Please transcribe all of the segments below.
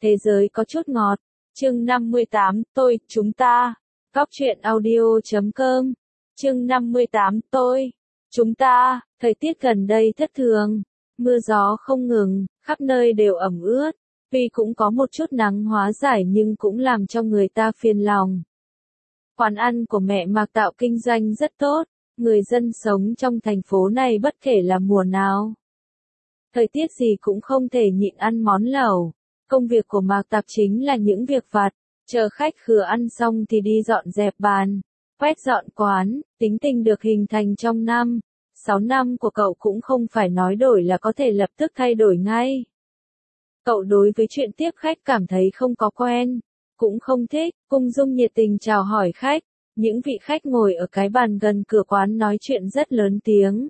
Thế giới có chút ngọt. Chương 58, chúng ta. Góc truyện audio.com. Chương 58, chúng ta. Thời tiết gần đây thất thường. Mưa gió không ngừng, khắp nơi đều ẩm ướt. Tuy cũng có một chút nắng hóa giải nhưng cũng làm cho người ta phiền lòng. Quán ăn của mẹ Mạc Tạo kinh doanh rất tốt. Người dân sống trong thành phố này bất kể là mùa nào, thời tiết gì cũng không thể nhịn ăn món lẩu. Công việc của Mạc Tạp chính là những việc vặt, chờ khách khứa ăn xong thì đi dọn dẹp bàn, quét dọn quán. Tính tình được hình thành trong 6 năm của cậu cũng không phải nói đổi là có thể lập tức thay đổi ngay. Cậu đối với chuyện tiếp khách cảm thấy không có quen, cũng không thích. Cung Dung nhiệt tình chào hỏi khách. Những vị khách ngồi ở cái bàn gần cửa quán nói chuyện rất lớn tiếng.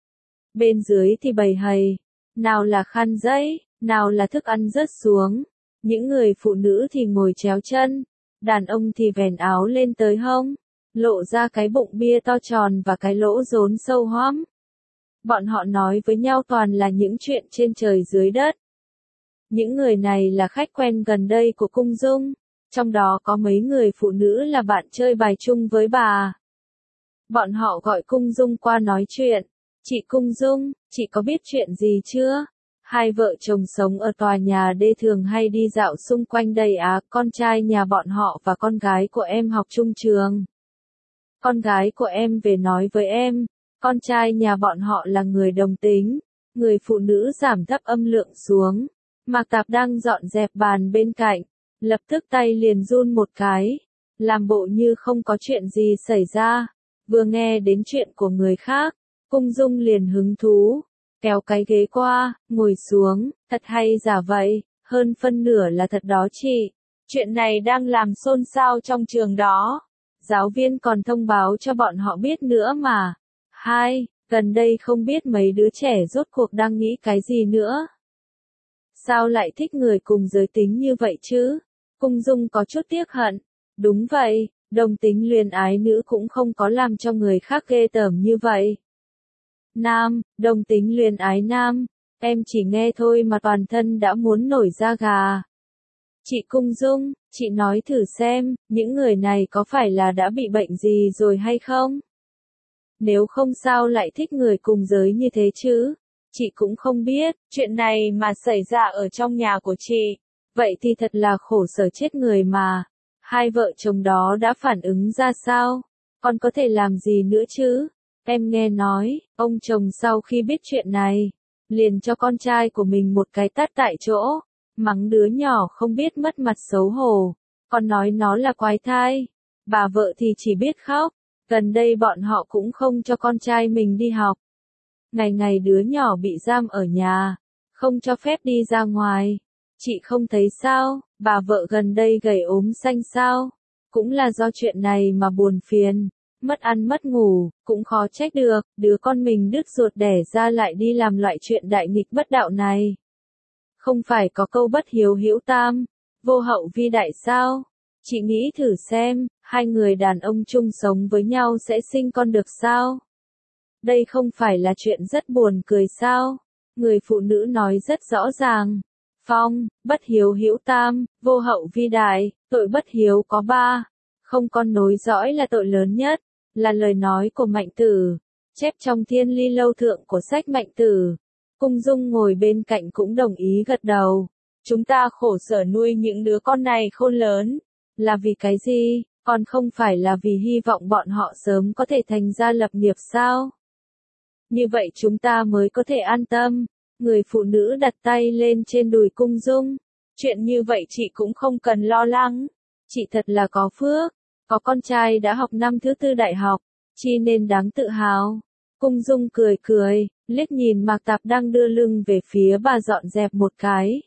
Bên dưới thì bầy hầy, nào là khăn giấy, nào là thức ăn rớt xuống. Những người phụ nữ thì ngồi chéo chân, đàn ông thì vén áo lên tới hông, lộ ra cái bụng bia to tròn và cái lỗ rốn sâu hoắm. Bọn họ nói với nhau toàn là những chuyện trên trời dưới đất. Những người này là khách quen gần đây của Cung Dung. Trong đó có mấy người phụ nữ là bạn chơi bài chung với bà. Bọn họ gọi Cung Dung qua nói chuyện. Chị Cung Dung, chị có biết chuyện gì chưa? Hai vợ chồng sống ở tòa nhà D thường hay đi dạo xung quanh đây á. Con trai nhà bọn họ và con gái của em học chung trường. Con gái của em về nói với em, con trai nhà bọn họ là người đồng tính. Người phụ nữ giảm thấp âm lượng xuống. Mạc Tạp đang dọn dẹp bàn bên cạnh. Lập tức tay liền run một cái, làm bộ như không có chuyện gì xảy ra. Vừa nghe đến chuyện của người khác, Cung Dung liền hứng thú, kéo cái ghế qua, ngồi xuống. Thật hay giả vậy, hơn phân nửa là thật đó chị. Chuyện này đang làm xôn xao trong trường đó. Giáo viên còn thông báo cho bọn họ biết nữa mà. Gần đây không biết mấy đứa trẻ rốt cuộc đang nghĩ cái gì nữa. Sao lại thích người cùng giới tính như vậy chứ? Cung Dung có chút tiếc hận. Đúng vậy, đồng tính luyến ái nữ cũng không có làm cho người khác ghê tởm như vậy. Đồng tính luyến ái nam, em chỉ nghe thôi mà toàn thân đã muốn nổi da gà. Chị Cung Dung, chị nói thử xem, những người này có phải là đã bị bệnh gì rồi hay không? Nếu không sao lại thích người cùng giới như thế chứ? Chị cũng không biết, chuyện này mà xảy ra ở trong nhà của chị. Vậy thì thật là khổ sở chết người mà. Hai vợ chồng đó đã phản ứng ra sao? Còn có thể làm gì nữa chứ? Em nghe nói, ông chồng sau khi biết chuyện này, liền cho con trai của mình một cái tát tại chỗ, mắng đứa nhỏ không biết mất mặt xấu hổ, còn nói nó là quái thai. Bà vợ thì chỉ biết khóc. Gần đây bọn họ cũng không cho con trai mình đi học. Ngày ngày đứa nhỏ bị giam ở nhà, không cho phép đi ra ngoài. Chị không thấy sao, bà vợ gần đây gầy ốm xanh sao? Cũng là do chuyện này mà buồn phiền, mất ăn mất ngủ, cũng khó trách được, đứa con mình đứt ruột đẻ ra lại đi làm loại chuyện đại nghịch bất đạo này. Không phải có câu bất hiếu hữu tam, vô hậu vi đại sao? Chị nghĩ thử xem, hai người đàn ông chung sống với nhau sẽ sinh con được sao? Đây không phải là chuyện rất buồn cười sao? Người phụ nữ nói rất rõ ràng. Bất hiếu hữu tam, vô hậu vi đại, tội bất hiếu có 3. Không con nối dõi là tội lớn nhất, là lời nói của Mạnh Tử, chép trong Thiên Ly Lâu Thượng của sách Mạnh Tử. Cung Dung ngồi bên cạnh cũng đồng ý gật đầu. Chúng ta khổ sở nuôi những đứa con này khôn lớn. Là vì cái gì? Còn không phải là vì hy vọng bọn họ sớm có thể thành gia lập nghiệp sao? Như vậy chúng ta mới có thể an tâm. Người phụ nữ đặt tay lên trên đùi Cung Dung. Chuyện như vậy chị cũng không cần lo lắng. Chị thật là có phước. Có con trai đã học năm thứ 4 đại học. Chi nên đáng tự hào. Cung Dung cười, liếc nhìn Mạc Tạp đang đưa lưng về phía bà dọn dẹp một cái.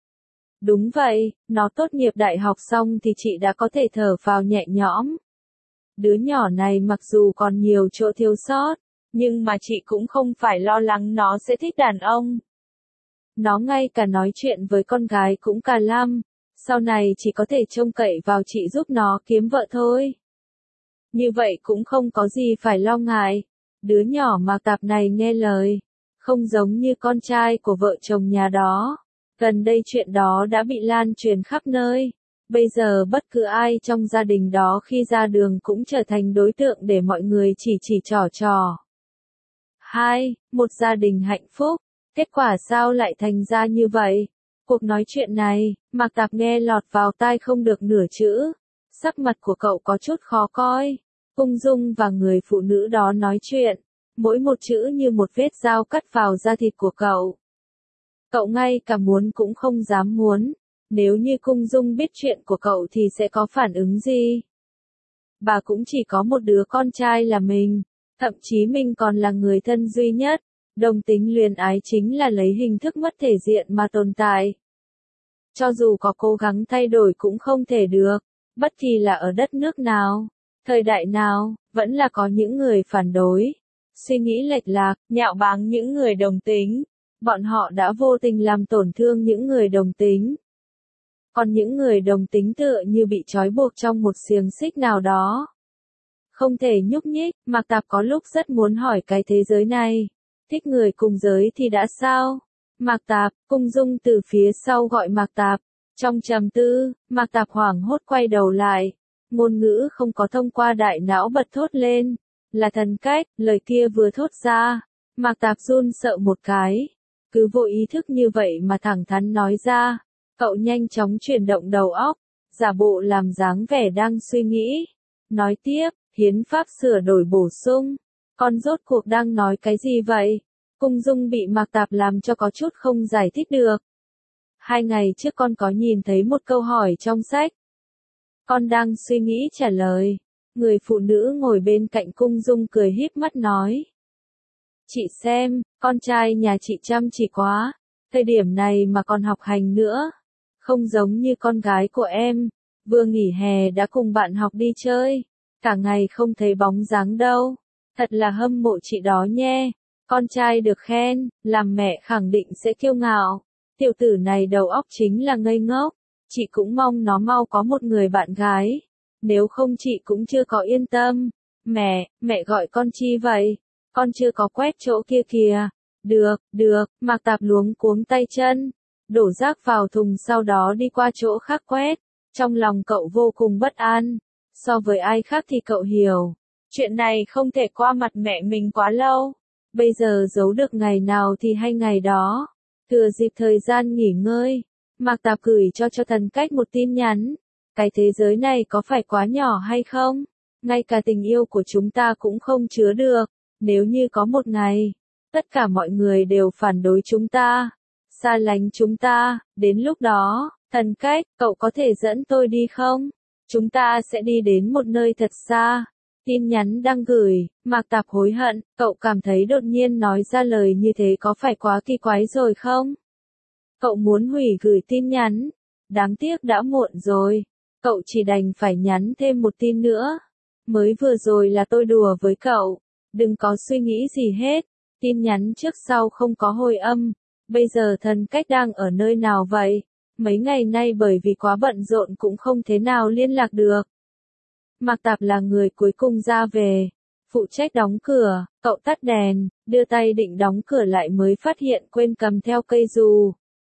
Đúng vậy, nó tốt nghiệp đại học xong thì chị đã có thể thở phào nhẹ nhõm. Đứa nhỏ này mặc dù còn nhiều chỗ thiếu sót, nhưng mà chị cũng không phải lo lắng nó sẽ thích đàn ông. Nó ngay cả nói chuyện với con gái cũng cả lăm, sau này chỉ có thể trông cậy vào chị giúp nó kiếm vợ thôi. Như vậy cũng không có gì phải lo ngại. Đứa nhỏ Mạc Tạp này nghe lời, không giống như con trai của vợ chồng nhà đó. Gần đây chuyện đó đã bị lan truyền khắp nơi. Bây giờ bất cứ ai trong gia đình đó khi ra đường cũng trở thành đối tượng để mọi người chỉ trò. 2. Một gia đình hạnh phúc. Kết quả sao lại thành ra như vậy? Cuộc nói chuyện này, Mạc Tạp nghe lọt vào tai không được nửa chữ. Sắc mặt của cậu có chút khó coi. Ung dung và người phụ nữ đó nói chuyện. Mỗi một chữ như một vết dao cắt vào da thịt của cậu. Cậu ngay cả muốn cũng không dám muốn. Nếu như Cung Dung biết chuyện của cậu thì sẽ có phản ứng gì? Bà cũng chỉ có một đứa con trai là mình. Thậm chí mình còn là người thân duy nhất. Đồng tính luyến ái chính là lấy hình thức mất thể diện mà tồn tại. Cho dù có cố gắng thay đổi cũng không thể được. Bất kỳ là ở đất nước nào, thời đại nào, vẫn là có những người phản đối. Suy nghĩ lệch lạc, nhạo báng những người đồng tính. Bọn họ đã vô tình làm tổn thương những người đồng tính. Còn những người đồng tính tựa như bị trói buộc trong một xiềng xích nào đó. Không thể nhúc nhích, Mạc Tạp có lúc rất muốn hỏi cái thế giới này. Thích người cùng giới thì đã sao? Mạc Tạp, Cung Dung từ phía sau gọi Mạc Tạp. Trong trầm tư, Mạc Tạp hoảng hốt quay đầu lại. Ngôn ngữ không có thông qua đại não bật thốt lên. Là thần cách, lời kia vừa thốt ra. Mạc Tạp run sợ một cái. Cứ vô ý thức như vậy mà thẳng thắn nói ra. Cậu nhanh chóng chuyển động đầu óc. Giả bộ làm dáng vẻ đang suy nghĩ. Nói tiếp, hiến pháp sửa đổi bổ sung. Con rốt cuộc đang nói cái gì vậy? Cung Dung bị Mạc Tạp làm cho có chút không giải thích được. 2 ngày trước con có nhìn thấy một câu hỏi trong sách. Con đang suy nghĩ trả lời. Người phụ nữ ngồi bên cạnh Cung Dung cười híp mắt nói. Chị xem, con trai nhà chị chăm chỉ quá. Thời điểm này mà còn học hành nữa. Không giống như con gái của em. Vừa nghỉ hè đã cùng bạn học đi chơi. Cả ngày không thấy bóng dáng đâu. Thật là hâm mộ chị đó nhé. Con trai được khen, làm mẹ khẳng định sẽ kiêu ngạo. Tiểu tử này đầu óc chính là ngây ngốc. Chị cũng mong nó mau có một người bạn gái. Nếu không chị cũng chưa có yên tâm. Mẹ gọi con chi vậy? Con chưa có quét chỗ kia kìa. Được, Mạc Tạp luống cuống tay chân. Đổ rác vào thùng sau đó đi qua chỗ khác quét. Trong lòng cậu vô cùng bất an. So với ai khác thì cậu hiểu. Chuyện này không thể qua mặt mẹ mình quá lâu. Bây giờ giấu được ngày nào thì hay ngày đó. Thừa dịp thời gian nghỉ ngơi, Mạc Tạp gửi cho Thần Cách một tin nhắn. Cái thế giới này có phải quá nhỏ hay không? Ngay cả tình yêu của chúng ta cũng không chứa được. Nếu như có một ngày, tất cả mọi người đều phản đối chúng ta, xa lánh chúng ta, đến lúc đó, Thần Cách, cậu có thể dẫn tôi đi không? Chúng ta sẽ đi đến một nơi thật xa. Tin nhắn đang gửi, Mạc Tạp hối hận, cậu cảm thấy đột nhiên nói ra lời như thế có phải quá kỳ quái rồi không? Cậu muốn hủy gửi tin nhắn, đáng tiếc đã muộn rồi, cậu chỉ đành phải nhắn thêm một tin nữa. Mới vừa rồi là tôi đùa với cậu, đừng có suy nghĩ gì hết, tin nhắn trước sau không có hồi âm, bây giờ Thần Cách đang ở nơi nào vậy? Mấy ngày nay bởi vì quá bận rộn cũng không thế nào liên lạc được. Mạc Tạp là người cuối cùng ra về, phụ trách đóng cửa, cậu tắt đèn, đưa tay định đóng cửa lại mới phát hiện quên cầm theo cây dù.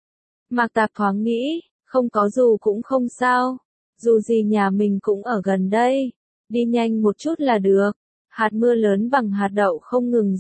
Mạc Tạp thoáng nghĩ, không có dù cũng không sao, dù gì nhà mình cũng ở gần đây, đi nhanh một chút là được. Hạt mưa lớn bằng hạt đậu không ngừng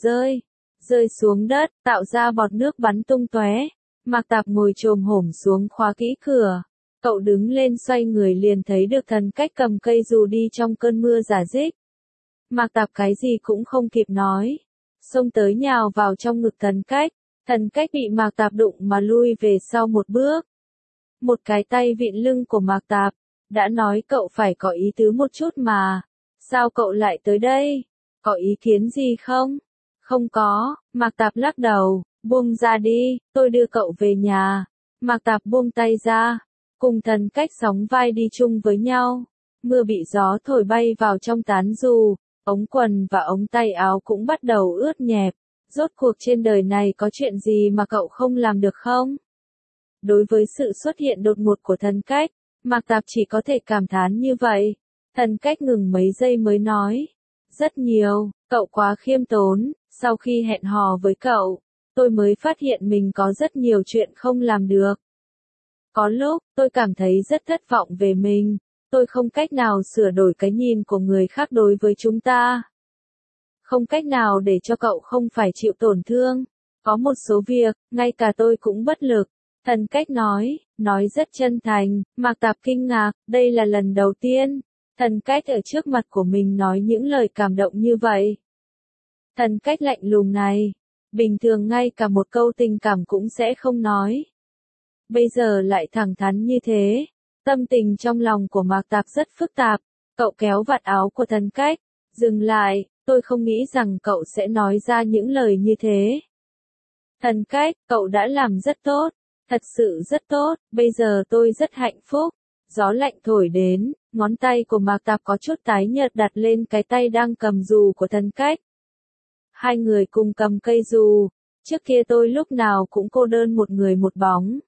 rơi xuống đất, tạo ra bọt nước bắn tung tóe. Mạc Tạp ngồi chồm hổm xuống khóa kỹ cửa. Cậu đứng lên xoay người liền thấy được Thần Cách cầm cây dù đi trong cơn mưa rả rích. Mạc Tạp cái gì cũng không kịp nói. Xông tới nhào vào trong ngực Thần Cách. Thần Cách bị Mạc Tạp đụng mà lui về sau một bước. Một cái tay vịn lưng của Mạc Tạp. Đã nói cậu phải có ý tứ một chút mà. Sao cậu lại tới đây? Có ý kiến gì không? Không có, Mạc Tạp lắc đầu. Buông ra đi, tôi đưa cậu về nhà. Mạc Tạp buông tay ra. Cùng Thần Cách sóng vai đi chung với nhau. Mưa bị gió thổi bay vào trong tán dù, ống quần và ống tay áo cũng bắt đầu ướt nhẹp. Rốt cuộc trên đời này có chuyện gì mà cậu không làm được không? Đối với sự xuất hiện đột ngột của Thần Cách, Mạc Tạp chỉ có thể cảm thán như vậy. Thần Cách ngừng mấy giây mới nói. Rất nhiều, cậu quá khiêm tốn, sau khi hẹn hò với cậu, tôi mới phát hiện mình có rất nhiều chuyện không làm được. Có lúc, tôi cảm thấy rất thất vọng về mình. Tôi không cách nào sửa đổi cái nhìn của người khác đối với chúng ta. Không cách nào để cho cậu không phải chịu tổn thương. Có một số việc, ngay cả tôi cũng bất lực. Thần Cách nói rất chân thành. Mạc Tạp kinh ngạc, đây là lần đầu tiên Thần Cách ở trước mặt của mình nói những lời cảm động như vậy. Thần Cách lạnh lùng này, bình thường ngay cả một câu tình cảm cũng sẽ không nói. Bây giờ lại thẳng thắn như thế. Tâm tình trong lòng của Mạc Tạp rất phức tạp. Cậu kéo vạt áo của Thần Cách. Dừng lại, tôi không nghĩ rằng cậu sẽ nói ra những lời như thế. Thần Cách, cậu đã làm rất tốt. Thật sự rất tốt, bây giờ tôi rất hạnh phúc. Gió lạnh thổi đến, ngón tay của Mạc Tạp có chút tái nhợt đặt lên cái tay đang cầm dù của Thần Cách. Hai người cùng cầm cây dù. Trước kia tôi lúc nào cũng cô đơn một người một bóng.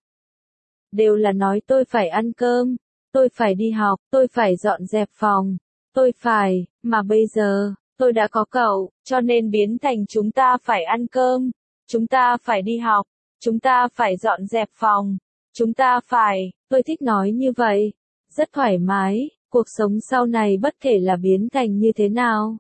Đều là nói tôi phải ăn cơm, tôi phải đi học, tôi phải dọn dẹp phòng, tôi phải, mà bây giờ, tôi đã có cậu, cho nên biến thành chúng ta phải ăn cơm, chúng ta phải đi học, chúng ta phải dọn dẹp phòng, chúng ta phải, tôi thích nói như vậy, rất thoải mái, cuộc sống sau này bất kể là biến thành như thế nào.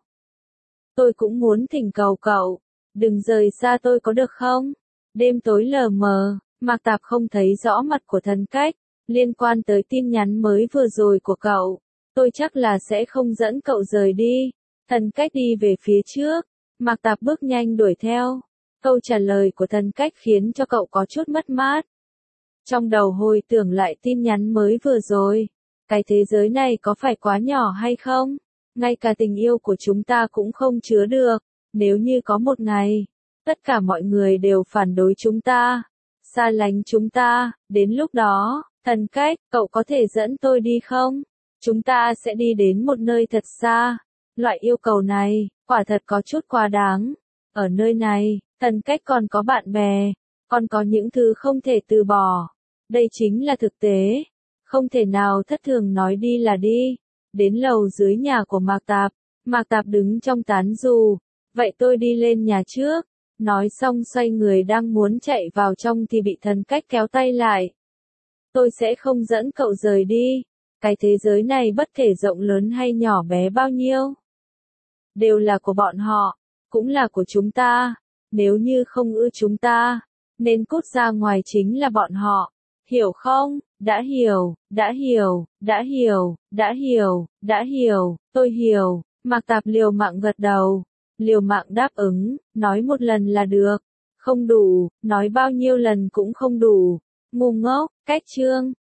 Tôi cũng muốn thỉnh cầu cậu, đừng rời xa tôi có được không? Đêm tối lờ mờ. Mạc Tạp không thấy rõ mặt của Thần Cách, liên quan tới tin nhắn mới vừa rồi của cậu. Tôi chắc là sẽ không dẫn cậu rời đi. Thần Cách đi về phía trước, Mạc Tạp bước nhanh đuổi theo. Câu trả lời của Thần Cách khiến cho cậu có chút mất mát. Trong đầu hồi tưởng lại tin nhắn mới vừa rồi. Cái thế giới này có phải quá nhỏ hay không? Ngay cả tình yêu của chúng ta cũng không chứa được. Nếu như có một ngày, tất cả mọi người đều phản đối chúng ta, xa lánh chúng ta, đến lúc đó, Thần Cách, cậu có thể dẫn tôi đi không? Chúng ta sẽ đi đến một nơi thật xa. Loại yêu cầu này, quả thật có chút quá đáng. Ở nơi này, Thần Cách còn có bạn bè, còn có những thứ không thể từ bỏ. Đây chính là thực tế. Không thể nào thất thường nói đi là đi. Đến lầu dưới nhà của Mạc Tạp đứng trong tán dù. Vậy tôi đi lên nhà trước. Nói xong xoay người đang muốn chạy vào trong thì bị Thần Cách kéo tay lại. Tôi sẽ không dẫn cậu rời đi. Cái thế giới này bất kể rộng lớn hay nhỏ bé bao nhiêu, đều là của bọn họ, cũng là của chúng ta. Nếu như không ưa chúng ta, nên cút ra ngoài chính là bọn họ. Hiểu không? Đã hiểu, đã hiểu, đã hiểu, đã hiểu, đã hiểu, tôi hiểu. Mạc Tạp liều mạng gật đầu. Liều mạng đáp ứng, nói một lần là được. Không đủ, nói bao nhiêu lần cũng không đủ. Ngu ngốc, cách chương.